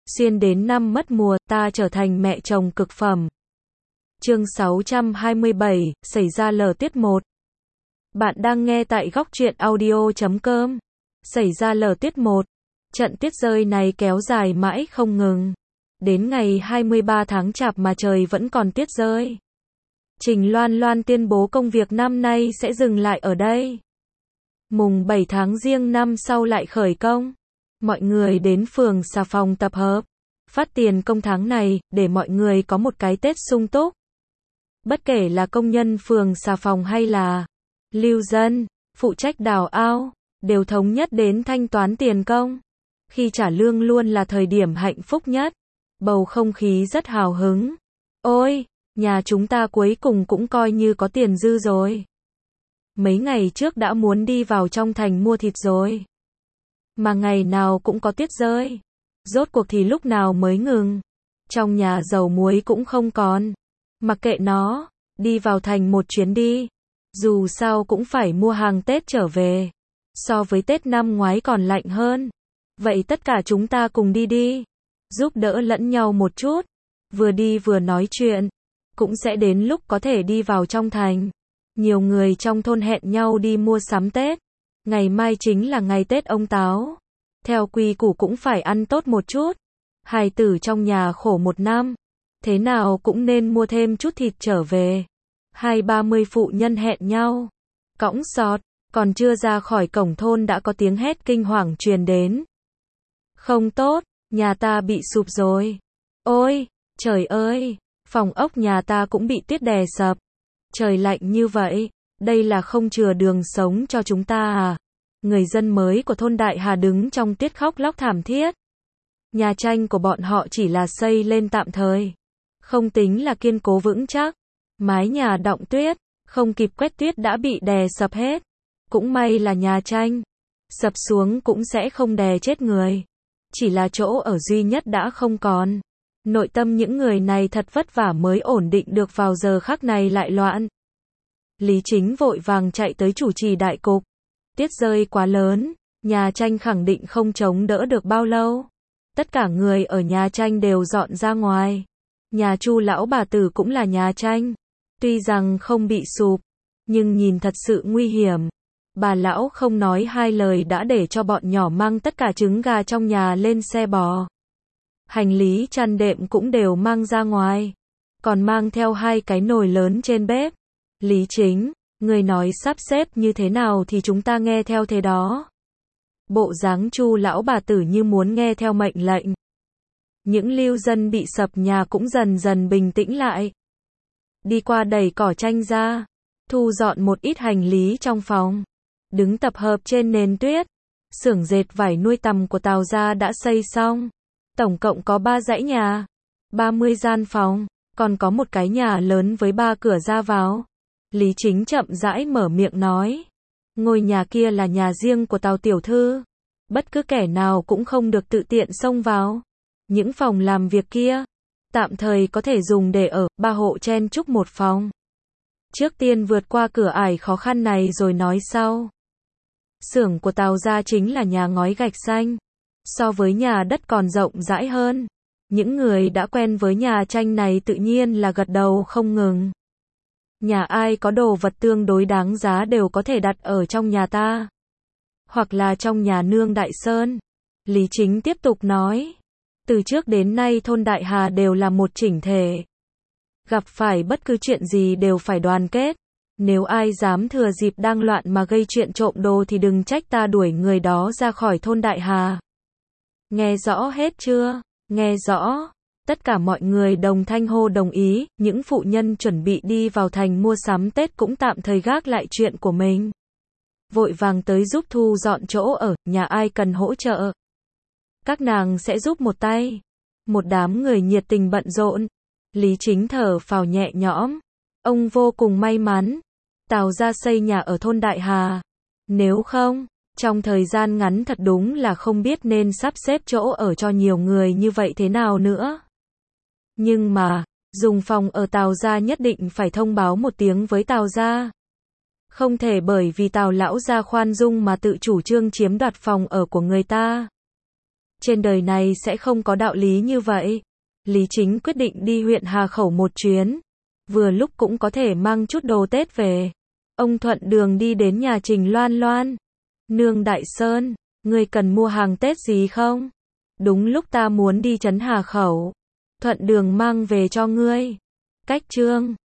Xuyên đến năm mất mùa, ta trở thành mẹ chồng cực phẩm. Chương 627, xảy ra lở tiết 1. Bạn đang nghe tại góc truyện audio.com. Xảy ra lở tiết 1. Trận tuyết rơi này kéo dài mãi không ngừng. Đến ngày 23 tháng Chạp mà trời vẫn còn tuyết rơi. Trình Loan Loan tuyên bố công việc năm nay sẽ dừng lại ở đây. Mùng 7 tháng Giêng năm sau lại khởi công. Mọi người đến phường Xà Phòng tập hợp. Phát tiền công tháng này, để mọi người có một cái Tết sung túc. Bất kể là công nhân phường Xà Phòng hay là lưu dân, phụ trách đào ao, đều thống nhất đến thanh toán tiền công. Khi trả lương luôn là thời điểm hạnh phúc nhất. Bầu không khí rất hào hứng. Ôi, nhà chúng ta cuối cùng cũng coi như có tiền dư rồi. Mấy ngày trước đã muốn đi vào trong thành mua thịt rồi. Mà ngày nào cũng có tuyết rơi. Rốt cuộc thì lúc nào mới ngừng. Trong nhà dầu muối cũng không còn. Mặc kệ nó, đi vào thành một chuyến đi. Dù sao cũng phải mua hàng Tết trở về. So với Tết năm ngoái còn lạnh hơn. Vậy tất cả chúng ta cùng đi đi. Giúp đỡ lẫn nhau một chút. Vừa đi vừa nói chuyện. Cũng sẽ đến lúc có thể đi vào trong thành. Nhiều người trong thôn hẹn nhau đi mua sắm Tết. Ngày mai chính là ngày Tết ông Táo. Theo quy củ cũng phải ăn tốt một chút. Hài tử trong nhà khổ một năm. Thế nào cũng nên mua thêm chút thịt trở về. 20-30 phụ nhân hẹn nhau. Cõng sọt, còn chưa ra khỏi cổng thôn đã có tiếng hét kinh hoàng truyền đến. Không tốt, nhà ta bị sụp rồi. Ôi, trời ơi, phòng ốc nhà ta cũng bị tuyết đè sập. Trời lạnh như vậy, đây là không chừa đường sống cho chúng ta à? Người dân mới của thôn Đại Hà đứng trong tuyết khóc lóc thảm thiết. Nhà tranh của bọn họ chỉ là xây lên tạm thời. Không tính là kiên cố vững chắc. Mái nhà đọng tuyết, không kịp quét tuyết đã bị đè sập hết. Cũng may là nhà tranh. Sập xuống cũng sẽ không đè chết người. Chỉ là chỗ ở duy nhất đã không còn. Nội tâm những người này thật vất vả mới ổn định được, vào giờ khắc này lại loạn. Lý Chính vội vàng chạy tới chủ trì đại cục. Tuyết rơi quá lớn, nhà tranh khẳng định không chống đỡ được bao lâu. Tất cả người ở nhà tranh đều dọn ra ngoài. Nhà Chu lão bà tử cũng là nhà tranh. Tuy rằng không bị sụp, nhưng nhìn thật sự nguy hiểm. Bà lão không nói hai lời đã để cho bọn nhỏ mang tất cả trứng gà trong nhà lên xe bò. Hành lý chăn đệm cũng đều mang ra ngoài. Còn mang theo 2 cái nồi lớn trên bếp. Lý Chính, người nói sắp xếp như thế nào thì chúng ta nghe theo thế đó. Bộ dáng Chu lão bà tử như muốn nghe theo mệnh lệnh. Những lưu dân bị sập nhà cũng dần dần bình tĩnh lại. Đi qua đẩy cỏ tranh ra. Thu dọn một ít hành lý trong phòng. Đứng tập hợp trên nền tuyết. Xưởng dệt vải nuôi tằm của Tào gia đã xây xong. Tổng cộng có 3 dãy nhà. 30 gian phòng. Còn có một cái nhà lớn với 3 cửa ra vào. Lý Chính chậm rãi mở miệng nói. Ngôi nhà kia là nhà riêng của Tào tiểu thư. Bất cứ kẻ nào cũng không được tự tiện xông vào. Những phòng làm việc kia, tạm thời có thể dùng để ở, 3 hộ chen chúc một phòng. Trước tiên vượt qua cửa ải khó khăn này rồi nói sau. Xưởng của Tào gia chính là nhà ngói gạch xanh. So với nhà đất còn rộng rãi hơn. Những người đã quen với nhà tranh này tự nhiên là gật đầu không ngừng. Nhà ai có đồ vật tương đối đáng giá đều có thể đặt ở trong nhà ta. Hoặc là trong nhà nương Đại Sơn. Lý Chính tiếp tục nói. Từ trước đến nay thôn Đại Hà đều là một chỉnh thể. Gặp phải bất cứ chuyện gì đều phải đoàn kết. Nếu ai dám thừa dịp đang loạn mà gây chuyện trộm đồ thì đừng trách ta đuổi người đó ra khỏi thôn Đại Hà. Nghe rõ hết chưa? Nghe rõ. Tất cả mọi người đồng thanh hô đồng ý. Những phụ nhân chuẩn bị đi vào thành mua sắm Tết cũng tạm thời gác lại chuyện của mình. Vội vàng tới giúp thu dọn chỗ ở, nhà ai cần hỗ trợ. Các nàng sẽ giúp một tay. Một đám người nhiệt tình bận rộn. Lý Chính thở phào nhẹ nhõm. Ông vô cùng may mắn. Tào gia xây nhà ở thôn Đại Hà. Nếu không, trong thời gian ngắn thật đúng là không biết nên sắp xếp chỗ ở cho nhiều người như vậy thế nào nữa. Nhưng mà, dùng phòng ở Tào gia nhất định phải thông báo một tiếng với Tào gia. Không thể bởi vì Tào lão gia khoan dung mà tự chủ trương chiếm đoạt phòng ở của người ta. Trên đời này sẽ không có đạo lý như vậy. Lý Chính quyết định đi huyện Hà Khẩu một chuyến. Vừa lúc cũng có thể mang chút đồ Tết về. Ông thuận đường đi đến nhà Trình Loan Loan. Nương Đại Sơn, ngươi cần mua hàng Tết gì không? Đúng lúc ta muốn đi trấn Hà Khẩu. Thuận đường mang về cho ngươi. Cách chương